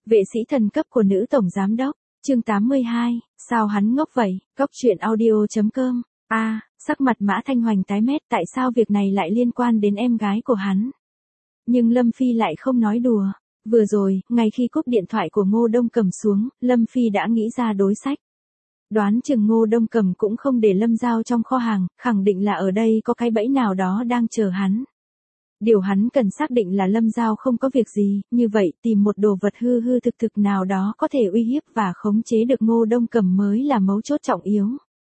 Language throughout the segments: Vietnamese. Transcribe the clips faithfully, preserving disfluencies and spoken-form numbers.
Vệ sĩ thần cấp của nữ tổng giám đốc, chương tám mươi hai, sao hắn ngốc vậy, Cốc truyện audio.com, a, à, sắc mặt Mã Thanh Hoành tái mét, tại sao việc này lại liên quan đến em gái của hắn. Nhưng Lâm Phi lại không nói đùa, vừa rồi, ngay khi cúp điện thoại của Ngô Đông Cầm xuống, Lâm Phi đã nghĩ ra đối sách. Đoán chừng Ngô Đông Cầm cũng không để Lâm Giao trong kho hàng, khẳng định là ở đây có cái bẫy nào đó đang chờ hắn. Điều hắn cần xác định là Lâm Giao không có việc gì, như vậy tìm một đồ vật hư hư thực thực nào đó có thể uy hiếp và khống chế được Ngô Đông Cầm mới là mấu chốt trọng yếu.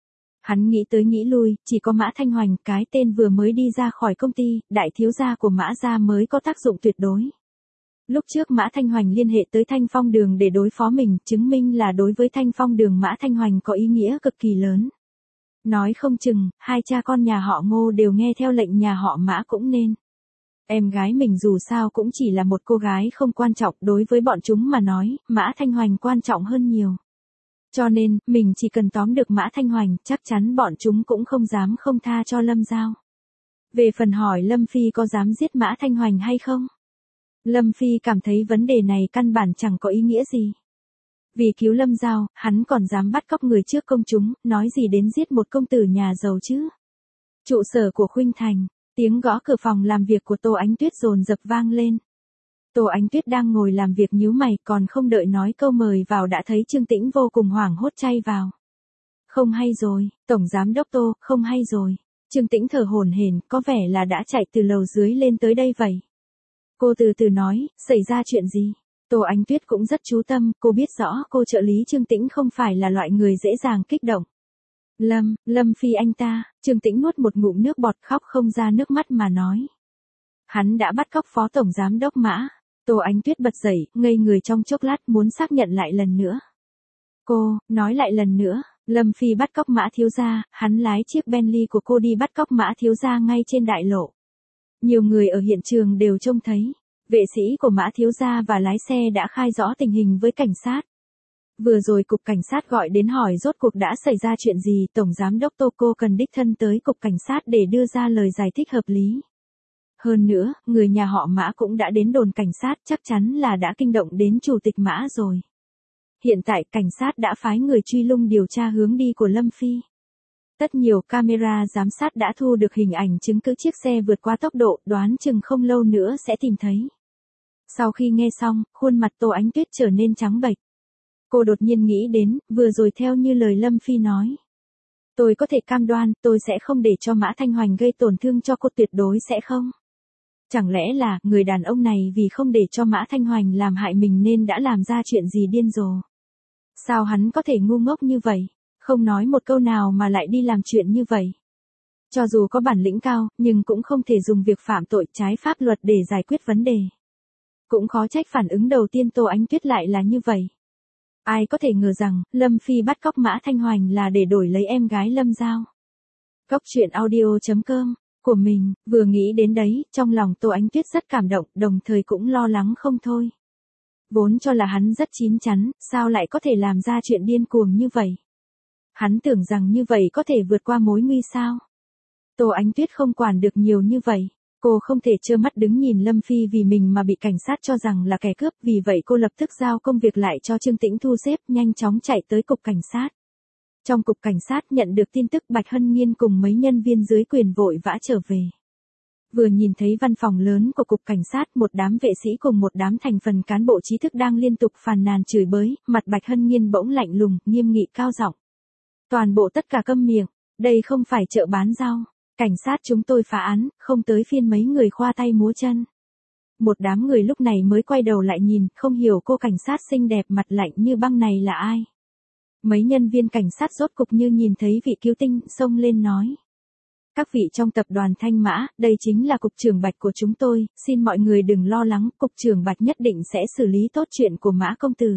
Hắn nghĩ tới nghĩ lui, chỉ có Mã Thanh Hoành, cái tên vừa mới đi ra khỏi công ty, đại thiếu gia của Mã gia mới có tác dụng tuyệt đối. Lúc trước Mã Thanh Hoành liên hệ tới Thanh Phong Đường để đối phó mình, chứng minh là đối với Thanh Phong Đường Mã Thanh Hoành có ý nghĩa cực kỳ lớn. Nói không chừng, hai cha con nhà họ Ngô đều nghe theo lệnh nhà họ Mã cũng nên. Em gái mình dù sao cũng chỉ là một cô gái không quan trọng, đối với bọn chúng mà nói, Mã Thanh Hoành quan trọng hơn nhiều. Cho nên, mình chỉ cần tóm được Mã Thanh Hoành, chắc chắn bọn chúng cũng không dám không tha cho Lâm Giao. Về phần hỏi Lâm Phi có dám giết Mã Thanh Hoành hay không? Lâm Phi cảm thấy vấn đề này căn bản chẳng có ý nghĩa gì. Vì cứu Lâm Giao, hắn còn dám bắt cóc người trước công chúng, nói gì đến giết một công tử nhà giàu chứ. Trụ sở của Khuynh Thành, tiếng gõ cửa phòng làm việc của Tô Ánh Tuyết dồn dập vang lên. Tô Ánh Tuyết đang ngồi làm việc nhíu mày, còn không đợi nói câu mời vào đã thấy Trương Tĩnh vô cùng hoảng hốt chay vào. Không hay rồi, Tổng Giám Đốc Tô, không hay rồi. Trương Tĩnh thở hổn hển, có vẻ là đã chạy từ lầu dưới lên tới đây vậy. Cô từ từ nói, xảy ra chuyện gì? Tô Ánh Tuyết cũng rất chú tâm, cô biết rõ cô trợ lý Trương Tĩnh không phải là loại người dễ dàng kích động. Lâm, Lâm Phi anh ta, Trương Tĩnh nuốt một ngụm nước bọt khóc không ra nước mắt mà nói. Hắn đã bắt cóc Phó Tổng Giám Đốc Mã. Tô Ánh Tuyết bật dậy, ngây người trong chốc lát muốn xác nhận lại lần nữa. Cô, nói lại lần nữa, Lâm Phi bắt cóc Mã thiếu gia, hắn lái chiếc Bentley của cô đi bắt cóc Mã thiếu gia ngay trên đại lộ. Nhiều người ở hiện trường đều trông thấy, vệ sĩ của Mã thiếu gia và lái xe đã khai rõ tình hình với cảnh sát. Vừa rồi cục cảnh sát gọi đến hỏi rốt cuộc đã xảy ra chuyện gì, Tổng Giám Đốc Tô cô cần đích thân tới cục cảnh sát để đưa ra lời giải thích hợp lý. Hơn nữa, người nhà họ Mã cũng đã đến đồn cảnh sát, chắc chắn là đã kinh động đến chủ tịch Mã rồi. Hiện tại cảnh sát đã phái người truy lùng điều tra hướng đi của Lâm Phi. Tất nhiều camera giám sát đã thu được hình ảnh chứng cứ chiếc xe vượt qua tốc độ, đoán chừng không lâu nữa sẽ tìm thấy. Sau khi nghe xong, khuôn mặt Tô Ánh Tuyết trở nên trắng bệch. Cô đột nhiên nghĩ đến, vừa rồi theo như lời Lâm Phi nói. Tôi có thể cam đoan, tôi sẽ không để cho Mã Thanh Hoành gây tổn thương cho cô, tuyệt đối sẽ không. Chẳng lẽ là, người đàn ông này vì không để cho Mã Thanh Hoành làm hại mình nên đã làm ra chuyện gì điên rồ? Sao hắn có thể ngu ngốc như vậy? Không nói một câu nào mà lại đi làm chuyện như vậy. Cho dù có bản lĩnh cao, nhưng cũng không thể dùng việc phạm tội trái pháp luật để giải quyết vấn đề. Cũng khó trách phản ứng đầu tiên Tô Ánh Tuyết lại là như vậy. Ai có thể ngờ rằng, Lâm Phi bắt cóc Mã Thanh Hoành là để đổi lấy em gái Lâm Giao. Cốc truyện audio.com, của mình, vừa nghĩ đến đấy, trong lòng Tô Ánh Tuyết rất cảm động, đồng thời cũng lo lắng không thôi. Vốn cho là hắn rất chín chắn, sao lại có thể làm ra chuyện điên cuồng như vậy? Hắn tưởng rằng như vậy có thể vượt qua mối nguy sao? Tô Ánh Tuyết không quản được nhiều như vậy. Cô không thể trơ mắt đứng nhìn Lâm Phi vì mình mà bị cảnh sát cho rằng là kẻ cướp, vì vậy cô lập tức giao công việc lại cho Trương Tĩnh thu xếp, nhanh chóng chạy tới cục cảnh sát. Trong cục cảnh sát nhận được tin tức Bạch Hân Nhiên cùng mấy nhân viên dưới quyền vội vã trở về. Vừa nhìn thấy văn phòng lớn của cục cảnh sát, một đám vệ sĩ cùng một đám thành phần cán bộ trí thức đang liên tục phàn nàn chửi bới, mặt Bạch Hân Nhiên bỗng lạnh lùng, nghiêm nghị cao giọng. Toàn bộ tất cả câm miệng, đây không phải chợ bán rau. Cảnh sát chúng tôi phá án, không tới phiên mấy người khoa tay múa chân. Một đám người lúc này mới quay đầu lại nhìn, không hiểu cô cảnh sát xinh đẹp mặt lạnh như băng này là ai. Mấy nhân viên cảnh sát rốt cục như nhìn thấy vị cứu tinh, xông lên nói. Các vị trong tập đoàn Thanh Mã, đây chính là cục trưởng Bạch của chúng tôi, xin mọi người đừng lo lắng, cục trưởng Bạch nhất định sẽ xử lý tốt chuyện của Mã công tử.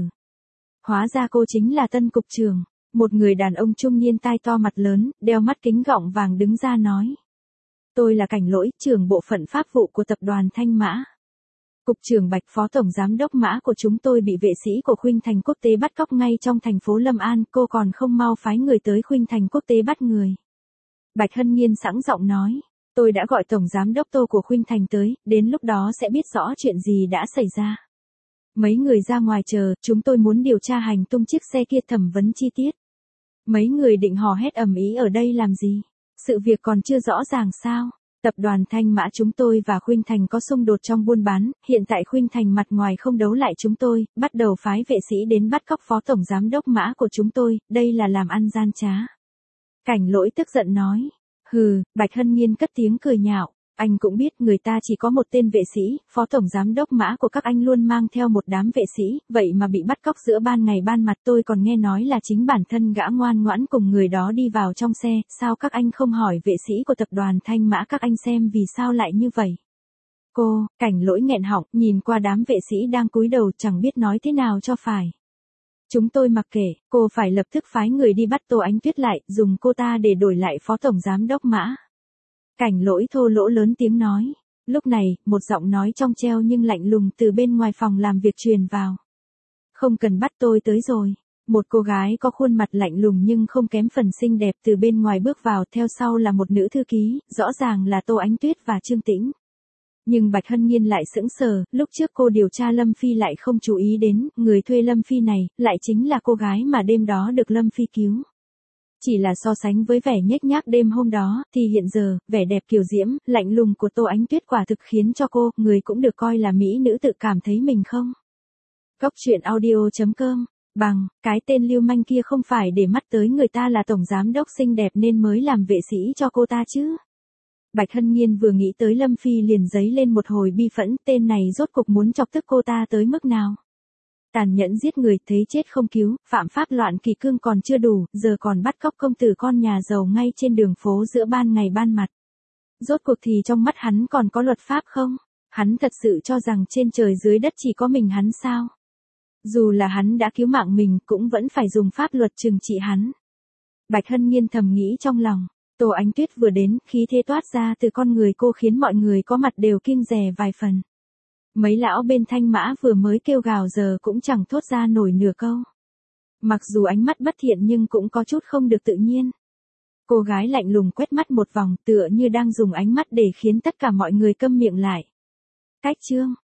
Hóa ra cô chính là tân cục trưởng. Một người đàn ông trung niên tai to mặt lớn, đeo mắt kính gọng vàng đứng ra nói. Tôi là Cảnh Lỗi, trưởng bộ phận pháp vụ của tập đoàn Thanh Mã. Cục trưởng Bạch, Phó Tổng Giám Đốc Mã của chúng tôi bị vệ sĩ của Khuynh Thành Quốc tế bắt cóc ngay trong thành phố Lâm An, cô còn không mau phái người tới Khuynh Thành Quốc tế bắt người. Bạch Hân Nhiên sẵn giọng nói. Tôi đã gọi Tổng Giám Đốc Tô của Khuynh Thành tới, đến lúc đó sẽ biết rõ chuyện gì đã xảy ra. Mấy người ra ngoài chờ, chúng tôi muốn điều tra hành tung chiếc xe kia, thẩm vấn chi tiết. Mấy người định hò hét ầm ĩ ở đây làm gì? Sự việc còn chưa rõ ràng sao? Tập đoàn Thanh Mã chúng tôi và Khuynh Thành có xung đột trong buôn bán, hiện tại Khuynh Thành mặt ngoài không đấu lại chúng tôi, bắt đầu phái vệ sĩ đến bắt cóc phó tổng giám đốc Mã của chúng tôi, đây là làm ăn gian trá. Cảnh Lỗi tức giận nói. Hừ, Bạch Hân Nhiên cất tiếng cười nhạo. Anh cũng biết người ta chỉ có một tên vệ sĩ, phó tổng giám đốc Mã của các anh luôn mang theo một đám vệ sĩ, vậy mà bị bắt cóc giữa ban ngày ban mặt, tôi còn nghe nói là chính bản thân gã ngoan ngoãn cùng người đó đi vào trong xe, sao các anh không hỏi vệ sĩ của tập đoàn Thanh Mã các anh xem vì sao lại như vậy? Cô, Cảnh Lỗi nghẹn họng, nhìn qua đám vệ sĩ đang cúi đầu chẳng biết nói thế nào cho phải. Chúng tôi mặc kệ, cô phải lập tức phái người đi bắt Tô Ánh Tuyết lại, dùng cô ta để đổi lại phó tổng giám đốc Mã. Cảnh Lỗi thô lỗ lớn tiếng nói. Lúc này, một giọng nói trong treo nhưng lạnh lùng từ bên ngoài phòng làm việc truyền vào. Không cần bắt tôi tới rồi. Một cô gái có khuôn mặt lạnh lùng nhưng không kém phần xinh đẹp từ bên ngoài bước vào, theo sau là một nữ thư ký, rõ ràng là Tô Ánh Tuyết và Trương Tĩnh. Nhưng Bạch Hân Nhiên lại sững sờ, lúc trước cô điều tra Lâm Phi lại không chú ý đến, người thuê Lâm Phi này, lại chính là cô gái mà đêm đó được Lâm Phi cứu. Chỉ là so sánh với vẻ nhếch nhác đêm hôm đó, thì hiện giờ, vẻ đẹp kiều diễm, lạnh lùng của Tô Ánh Tuyết quả thực khiến cho cô, người cũng được coi là mỹ nữ, tự cảm thấy mình không. Cốc truyện audio chấm com, bằng, cái tên lưu manh kia không phải để mắt tới người ta là tổng giám đốc xinh đẹp nên mới làm vệ sĩ cho cô ta chứ. Bạch Hân Nhiên vừa nghĩ tới Lâm Phi liền dấy lên một hồi bi phẫn, tên này rốt cục muốn chọc tức cô ta tới mức nào. Tàn nhẫn giết người, thấy chết không cứu, phạm pháp loạn kỷ cương còn chưa đủ, giờ còn bắt cóc công tử con nhà giàu ngay trên đường phố giữa ban ngày ban mặt. Rốt cuộc thì trong mắt hắn còn có luật pháp không? Hắn thật sự cho rằng trên trời dưới đất chỉ có mình hắn sao? Dù là hắn đã cứu mạng mình cũng vẫn phải dùng pháp luật trừng trị hắn. Bạch Hân Nhiên thầm nghĩ trong lòng. Tô Ánh Tuyết vừa đến, khí thế toát ra từ con người cô khiến mọi người có mặt đều kiêng dè vài phần. Mấy lão bên Thanh Mã vừa mới kêu gào giờ cũng chẳng thốt ra nổi nửa câu. Mặc dù ánh mắt bất thiện nhưng cũng có chút không được tự nhiên. Cô gái lạnh lùng quét mắt một vòng tựa như đang dùng ánh mắt để khiến tất cả mọi người câm miệng lại. Cách chương